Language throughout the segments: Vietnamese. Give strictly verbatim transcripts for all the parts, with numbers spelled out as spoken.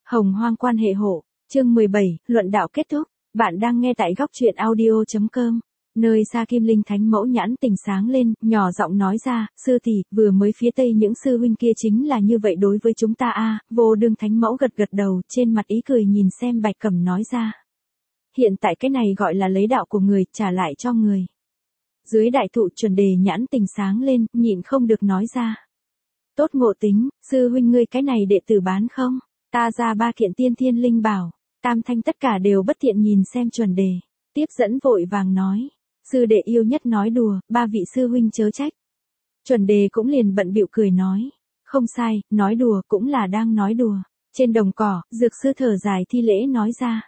Hồng hoang quan hệ hộ, chương mười bảy, luận đạo kết thúc. Bạn đang nghe tại góc truyện audio chấm com. Nơi xa Kim Linh Thánh Mẫu nhãn tình sáng lên, nhỏ giọng nói ra, sư tỷ, vừa mới phía tây những sư huynh kia chính là như vậy đối với chúng ta a. Vô Đương Thánh Mẫu gật gật đầu, trên mặt ý cười nhìn xem Bạch Cẩm nói ra. Hiện tại cái này gọi là lấy đạo của người, trả lại cho người. Dưới đại thụ Chuẩn Đề nhãn tình sáng lên, nhịn không được nói ra. Tốt ngộ tính, sư huynh ngươi cái này đệ tử bán không? Ta ra ba kiện tiên thiên linh bảo. Tam thanh tất cả đều bất thiện nhìn xem Chuẩn Đề. Tiếp dẫn vội vàng nói. Sư đệ yêu nhất nói đùa, ba vị sư huynh chớ trách. Chuẩn Đề cũng liền bận bịu cười nói. Không sai, nói đùa cũng là đang nói đùa. Trên đồng cỏ, dược sư thở dài thi lễ nói ra.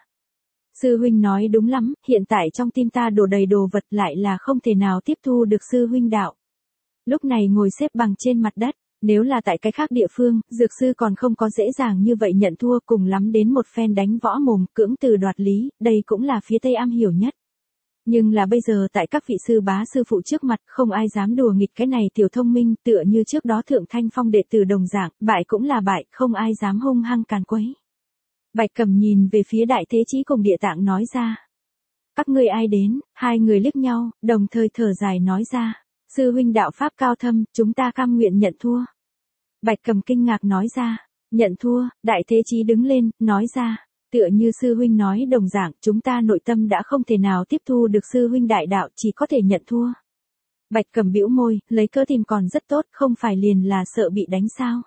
Sư huynh nói đúng lắm, hiện tại trong tim ta đổ đầy đồ vật lại là không thể nào tiếp thu được sư huynh đạo. Lúc này ngồi xếp bằng trên mặt đất. Nếu là tại cái khác địa phương, dược sư còn không có dễ dàng như vậy nhận thua, cùng lắm đến một phen đánh võ mồm, cưỡng từ đoạt lý, đây cũng là phía Tây am hiểu nhất. Nhưng là bây giờ tại các vị sư bá sư phụ trước mặt, không ai dám đùa nghịch cái này tiểu thông minh, tựa như trước đó Thượng Thanh Phong đệ tử đồng dạng, bại cũng là bại, không ai dám hung hăng càn quấy. Bạch Cẩm nhìn về phía Đại Thế Chí cùng Địa Tạng nói ra. Các ngươi ai đến? Hai người liếc nhau, đồng thời thở dài nói ra. Sư huynh đạo pháp cao thâm, chúng ta cam nguyện nhận thua. Bạch Cẩm kinh ngạc nói ra, nhận thua. Đại Thế Chí đứng lên, nói ra, tựa như sư huynh nói đồng dạng, chúng ta nội tâm đã không thể nào tiếp thu được sư huynh đại đạo, chỉ có thể nhận thua. Bạch Cẩm bĩu môi, lấy cớ tìm còn rất tốt, không phải liền là sợ bị đánh sao.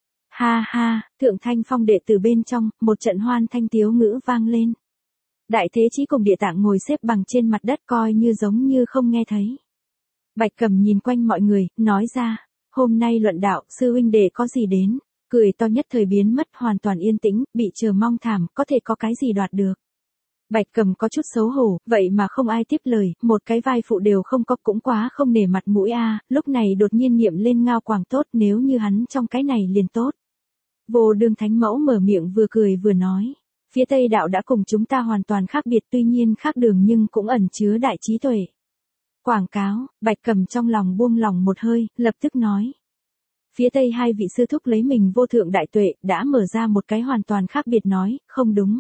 Ha ha, Thượng Thanh Phong đệ từ bên trong, một trận hoan thanh tiếu ngữ vang lên. Đại Thế Chí cùng Địa Tạng ngồi xếp bằng trên mặt đất coi như giống như không nghe thấy. Bạch Cẩm nhìn quanh mọi người, nói ra, hôm nay luận đạo, sư huynh đệ có gì đến, cười to nhất thời biến mất hoàn toàn yên tĩnh, bị chờ mong thảm, có thể có cái gì đoạt được. Bạch Cẩm có chút xấu hổ, vậy mà không ai tiếp lời, một cái vai phụ đều không có cũng quá không nể mặt mũi a. Lúc này đột nhiên niệm lên ngao quảng tốt, nếu như hắn trong cái này liền tốt. Vô Đương Thánh Mẫu mở miệng vừa cười vừa nói, phía Tây đạo đã cùng chúng ta hoàn toàn khác biệt, tuy nhiên khác đường nhưng cũng ẩn chứa đại trí tuệ. Quảng cáo, Bạch Cẩm trong lòng buông lòng một hơi, lập tức nói. Phía Tây hai vị sư thúc lấy mình vô thượng đại tuệ, đã mở ra một cái hoàn toàn khác biệt nói, không đúng.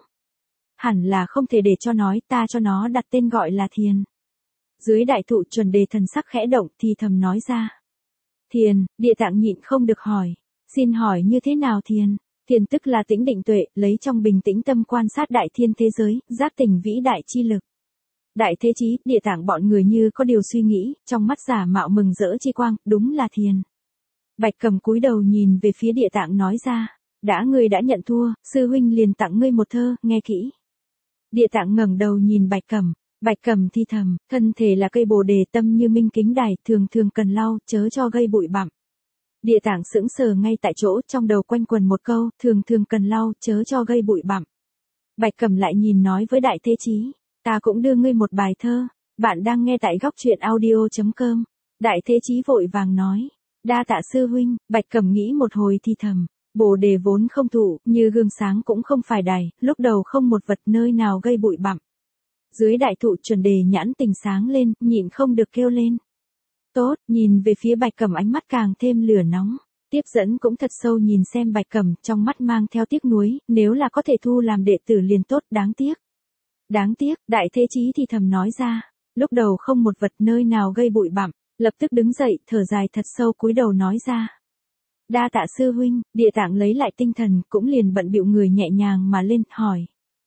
Hẳn là không thể để cho nói, ta cho nó đặt tên gọi là thiền. Dưới đại thụ Chuẩn Đề thần sắc khẽ động thì thầm nói ra. Thiền, Địa Tạng nhịn không được hỏi. Xin hỏi như thế nào thiền? Thiền tức là tĩnh định tuệ, lấy trong bình tĩnh tâm quan sát đại thiên thế giới, giác tỉnh vĩ đại chi lực. Đại Thế Chí, Địa Tạng bọn người như có điều suy nghĩ, trong mắt giả mạo mừng rỡ chi quang, đúng là thiền. Bạch Cẩm cúi đầu nhìn về phía Địa Tạng nói ra, đã ngươi đã nhận thua, sư huynh liền tặng ngươi một thơ, nghe kỹ. Địa Tạng ngẩng đầu nhìn Bạch Cẩm, Bạch Cẩm thi thầm, thân thể là cây bồ đề, tâm như minh kính đài, thường thường cần lau, chớ cho gây bụi bặm. Địa Tạng sững sờ ngay tại chỗ, trong đầu quanh quần một câu, thường thường cần lau, chớ cho gây bụi bặm. Bạch Cẩm lại nhìn nói với Đại Thế Chí. Ta cũng đưa ngươi một bài thơ, bạn đang nghe tại góc truyện audio chấm com. Đại Thế Chí vội vàng nói, đa tạ sư huynh. Bạch Cẩm nghĩ một hồi thì thầm, bồ đề vốn không thụ, như gương sáng cũng không phải đài, lúc đầu không một vật nơi nào gây bụi bặm. Dưới đại thụ Chuẩn Đề nhãn tình sáng lên, nhịn không được kêu lên. Tốt, nhìn về phía Bạch Cẩm ánh mắt càng thêm lửa nóng. Tiếp dẫn cũng thật sâu nhìn xem Bạch Cẩm, trong mắt mang theo tiếc nuối, nếu là có thể thu làm đệ tử liền tốt, đáng tiếc. Đáng tiếc, Đại Thế Chí thì thầm nói ra, lúc đầu không một vật nơi nào gây bụi bặm, lập tức đứng dậy, thở dài thật sâu cúi đầu nói ra. Đa tạ sư huynh. Địa Tạng lấy lại tinh thần, cũng liền bận bịu người nhẹ nhàng mà lên, hỏi.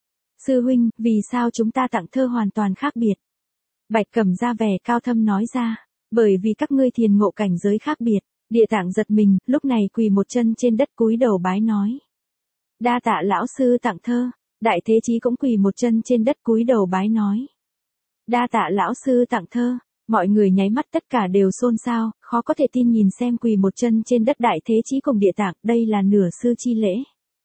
Sư huynh, vì sao chúng ta tặng thơ hoàn toàn khác biệt? Bạch Cẩm ra vẻ cao thâm nói ra, bởi vì các ngươi thiền ngộ cảnh giới khác biệt. Địa Tạng giật mình, lúc này quỳ một chân trên đất cúi đầu bái nói. Đa tạ lão sư tặng thơ. Đại Thế Chí cũng quỳ một chân trên đất cúi đầu bái nói. Đa tạ lão sư tặng thơ. Mọi người nháy mắt tất cả đều xôn xao, khó có thể tin nhìn xem quỳ một chân trên đất Đại Thế Chí cùng Địa Tạng, đây là nửa sư chi lễ.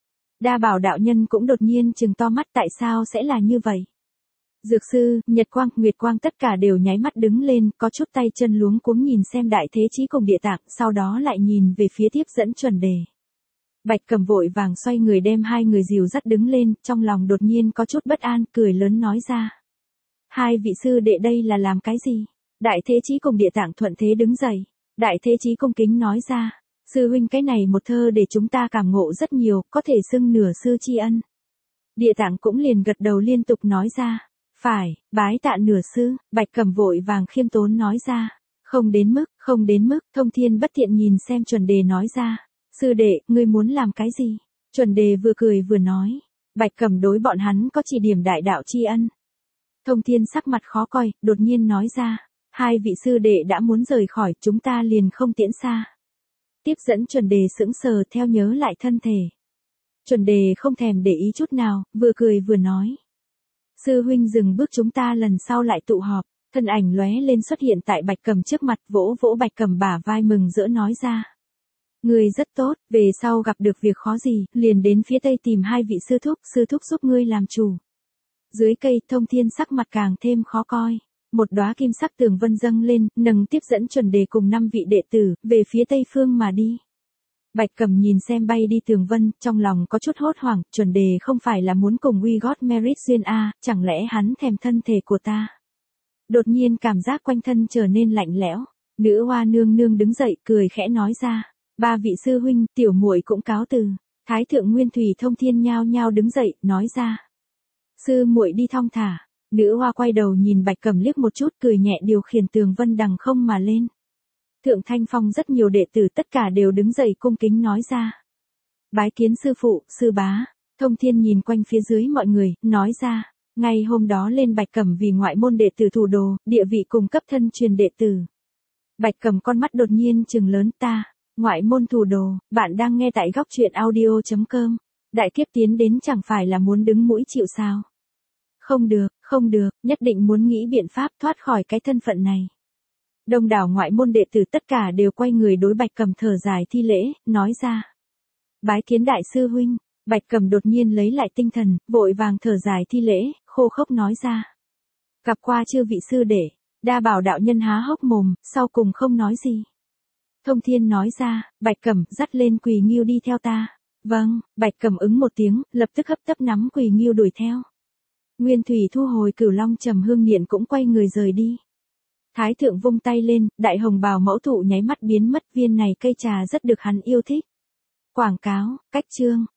Đa Bảo đạo nhân cũng đột nhiên trừng to mắt, tại sao sẽ là như vậy? Dược sư, Nhật Quang, Nguyệt Quang tất cả đều nháy mắt đứng lên, có chút tay chân luống cuống nhìn xem Đại Thế Chí cùng Địa Tạng, sau đó lại nhìn về phía Tiếp dẫn Chuẩn Đề. Bạch Cẩm vội vàng xoay người đem hai người dìu dắt đứng lên, trong lòng đột nhiên có chút bất an, cười lớn nói ra. Hai vị sư đệ đây là làm cái gì? Đại Thế Chí cùng Địa Tạng thuận thế đứng dậy. Đại Thế Chí cung kính nói ra. Sư huynh cái này một thơ để chúng ta cảm ngộ rất nhiều, có thể xưng nửa sư tri ân. Địa Tạng cũng liền gật đầu liên tục nói ra. Phải, bái tạ nửa sư, Bạch Cẩm vội vàng khiêm tốn nói ra. Không đến mức, không đến mức, Thông Thiên bất thiện nhìn xem Chuẩn Đề nói ra. Sư đệ, ngươi muốn làm cái gì? Chuẩn Đề vừa cười vừa nói. Bạch Cẩm đối bọn hắn có chỉ điểm đại đạo tri ân. Thông Thiên sắc mặt khó coi, đột nhiên nói ra. Hai vị sư đệ đã muốn rời khỏi, chúng ta liền không tiễn xa. Tiếp dẫn Chuẩn Đề sững sờ theo nhớ lại thân thể. Chuẩn Đề không thèm để ý chút nào, vừa cười vừa nói. Sư huynh dừng bước, chúng ta lần sau lại tụ họp. Thân ảnh lóe lên xuất hiện tại Bạch Cẩm trước mặt, vỗ vỗ Bạch Cẩm bả vai mừng rỡ nói ra. Ngươi rất tốt, về sau gặp được việc khó gì, liền đến phía tây tìm hai vị sư thúc, sư thúc giúp ngươi làm chủ. Dưới cây, Thông Thiên sắc mặt càng thêm khó coi. Một đóa kim sắc tường vân dâng lên, nâng tiếp dẫn Chuẩn Đề cùng năm vị đệ tử, về phía tây phương mà đi. Bạch Cẩm nhìn xem bay đi tường vân, trong lòng có chút hốt hoảng, Chuẩn Đề không phải là muốn cùng We Got Married duyên a, chẳng lẽ hắn thèm thân thể của ta? Đột nhiên cảm giác quanh thân trở nên lạnh lẽo, Nữ Hoa nương nương đứng dậy, cười khẽ nói ra, ba vị sư huynh, tiểu muội cũng cáo từ. Thái thượng Nguyên Thủy Thông Thiên nhao nhao đứng dậy, nói ra, sư muội đi thong thả. Nữ Hoa quay đầu nhìn Bạch Cẩm liếc một chút, cười nhẹ điều khiển tường vân đằng không mà lên. Thượng Thanh Phong rất nhiều đệ tử tất cả đều đứng dậy cung kính nói ra. Bái kiến sư phụ, sư bá. Thông Thiên nhìn quanh phía dưới mọi người, nói ra. Ngày hôm đó lên Bạch Cẩm vì ngoại môn đệ tử thủ đồ, địa vị cùng cấp thân truyền đệ tử. Bạch Cẩm con mắt đột nhiên trừng lớn, ta, ngoại môn thủ đồ, bạn đang nghe tại góc truyện audio chấm com. Đại kiếp tiến đến chẳng phải là muốn đứng mũi chịu sao. Không được, không được, nhất định muốn nghĩ biện pháp thoát khỏi cái thân phận này. Đông đảo ngoại môn đệ tử tất cả đều quay người đối Bạch Cẩm thở dài thi lễ, nói ra. Bái kiến đại sư huynh. Bạch Cẩm đột nhiên lấy lại tinh thần, vội vàng thở dài thi lễ, khô khốc nói ra. Gặp qua chư vị sư đệ, Đa Bảo đạo nhân há hốc mồm, sau cùng không nói gì. Thông Thiên nói ra, Bạch Cẩm dắt lên Quỳ Nghiêu đi theo ta. Vâng, Bạch Cẩm ứng một tiếng, lập tức hấp tấp nắm Quỳ Nghiêu đuổi theo. Nguyên Thủy thu hồi Cửu Long Trầm Hương Điện cũng quay người rời đi. Thái thượng vung tay lên, đại hồng bào mẫu thụ nháy mắt biến mất, viên này cây trà rất được hắn yêu thích. Quảng cáo, cách chương.